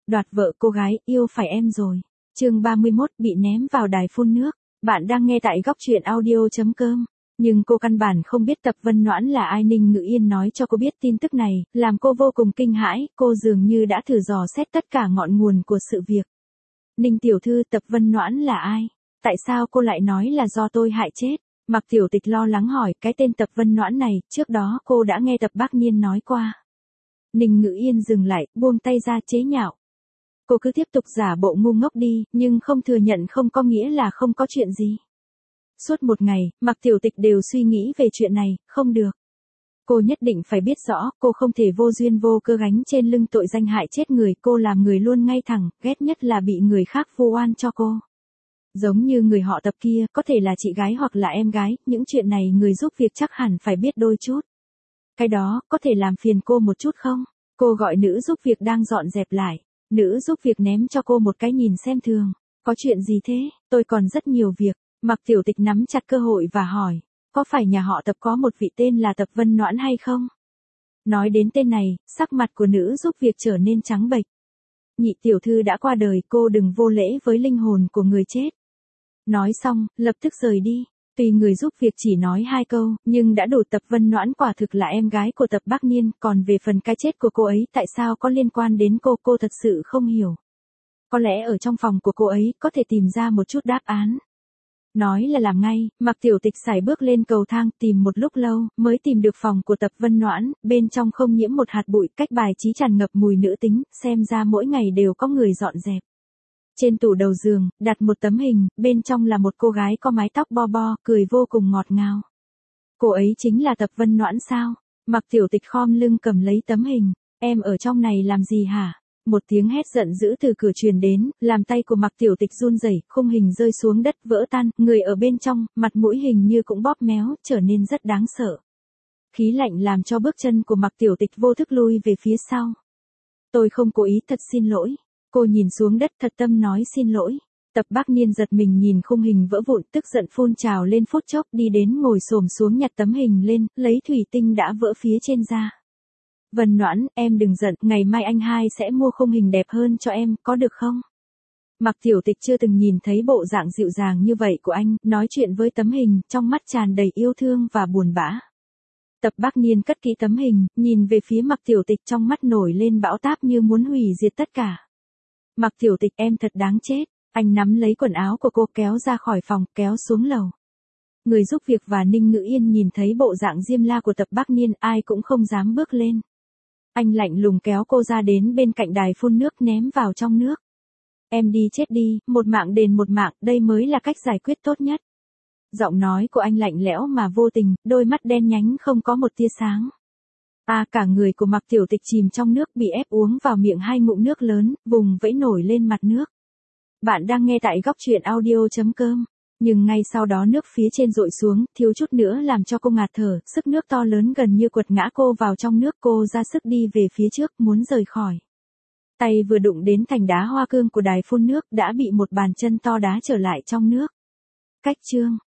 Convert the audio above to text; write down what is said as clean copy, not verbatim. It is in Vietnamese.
đoạt vợ cô gái, yêu phải em rồi. Chương 31 bị ném vào đài phun nước. Bạn đang nghe tại góc truyện audio.com. Nhưng cô căn bản không biết Tập Vân Noãn là ai. Ninh Ngự Yên nói cho cô biết tin tức này, làm cô vô cùng kinh hãi, cô dường như đã thử dò xét tất cả ngọn nguồn của sự việc. Ninh tiểu thư, Tập Vân Noãn là ai? Tại sao cô lại nói là do tôi hại chết? Mạc Tiểu Tịch lo lắng hỏi, cái tên Tập Vân Noãn này, trước đó cô đã nghe Tập Bác Niên nói qua. Ninh Ngự Yên dừng lại, buông tay ra chế nhạo. Cô cứ tiếp tục giả bộ ngu ngốc đi, nhưng không thừa nhận không có nghĩa là không có chuyện gì. Suốt một ngày, Mạc Tiểu Tịch đều suy nghĩ về chuyện này, không được. Cô nhất định phải biết rõ, cô không thể vô duyên vô cơ gánh trên lưng tội danh hại chết người, cô làm người luôn ngay thẳng, ghét nhất là bị người khác vu oan cho cô. Giống như người họ Tập kia, có thể là chị gái hoặc là em gái, những chuyện này người giúp việc chắc hẳn phải biết đôi chút. Cái đó, có thể làm phiền cô một chút không? Cô gọi nữ giúp việc đang dọn dẹp lại. Nữ giúp việc ném cho cô một cái nhìn xem thường. Có chuyện gì thế? Tôi còn rất nhiều việc. Mạc Tiểu Tịch nắm chặt cơ hội và hỏi. Có phải nhà họ Tập có một vị tên là Tập Vân Noãn hay không? Nói đến tên này, sắc mặt của nữ giúp việc trở nên trắng bệch. Nhị tiểu thư đã qua đời, cô đừng vô lễ với linh hồn của người chết. Nói xong, lập tức rời đi. Tuy người giúp việc chỉ nói 2 câu, nhưng đã đủ. Tập Vân Noãn quả thực là em gái của Tập Bác Niên, còn về phần cái chết của cô ấy tại sao có liên quan đến cô thật sự không hiểu. Có lẽ ở trong phòng của cô ấy có thể tìm ra một chút đáp án. Nói là làm ngay, Mạc Tiểu Tịch sải bước lên cầu thang, tìm một lúc lâu, mới tìm được phòng của Tập Vân Noãn, bên trong không nhiễm một hạt bụi, cách bài trí tràn ngập mùi nữ tính, xem ra mỗi ngày đều có người dọn dẹp. Trên tủ đầu giường, đặt một tấm hình, bên trong là một cô gái có mái tóc bo bo, cười vô cùng ngọt ngào. Cô ấy chính là Tập Vân Noãn sao? Mạc Tiểu Tịch khom lưng cầm lấy tấm hình. Em ở trong này làm gì hả? Một tiếng hét giận dữ từ cửa truyền đến, làm tay của Mạc Tiểu Tịch run rẩy, khung hình rơi xuống đất vỡ tan, người ở bên trong, mặt mũi hình như cũng bóp méo, trở nên rất đáng sợ. Khí lạnh làm cho bước chân của Mạc Tiểu Tịch vô thức lui về phía sau. Tôi không cố ý, thật xin lỗi. Cô nhìn xuống đất thật tâm nói xin lỗi. Tập Bác Niên giật mình nhìn khung hình vỡ vụn, tức giận phun trào lên, phút chốc đi đến ngồi xổm xuống nhặt tấm hình lên, lấy thủy tinh đã vỡ phía trên ra. Vân Noãn, em đừng giận, ngày mai anh hai sẽ mua khung hình đẹp hơn cho em, có được không? Mạc Tiểu Tịch chưa từng nhìn thấy bộ dạng dịu dàng như vậy của anh, nói chuyện với tấm hình, trong mắt tràn đầy yêu thương và buồn bã. Tập Bác Niên cất kỹ tấm hình, nhìn về phía Mạc Tiểu Tịch, trong mắt nổi lên bão táp như muốn hủy diệt tất cả. Mạc Tiểu Tịch, em thật đáng chết. Anh nắm lấy quần áo của cô kéo ra khỏi phòng, kéo xuống lầu. Người giúp việc và Ninh Ngự Yên nhìn thấy bộ dạng diêm la của Tập Bác Niên, ai cũng không dám bước lên. Anh lạnh lùng kéo cô ra đến bên cạnh đài phun nước, ném vào trong nước. Em đi chết đi, một mạng đền một mạng, đây mới là cách giải quyết tốt nhất. Giọng nói của anh lạnh lẽo mà vô tình, đôi mắt đen nhánh không có một tia sáng. Cả người của Mạc Tiểu Tịch chìm trong nước, bị ép uống vào miệng 2 ngụm nước lớn, vùng vẫy nổi lên mặt nước. Bạn đang nghe tại góc truyện audio.com. Nhưng ngay sau đó nước phía trên dội xuống, thiếu chút nữa làm cho cô ngạt thở, sức nước to lớn gần như quật ngã cô vào trong nước, cô ra sức đi về phía trước, muốn rời khỏi. Tay vừa đụng đến thành đá hoa cương của đài phun nước, đã bị một bàn chân to đá trở lại trong nước. Cách chương.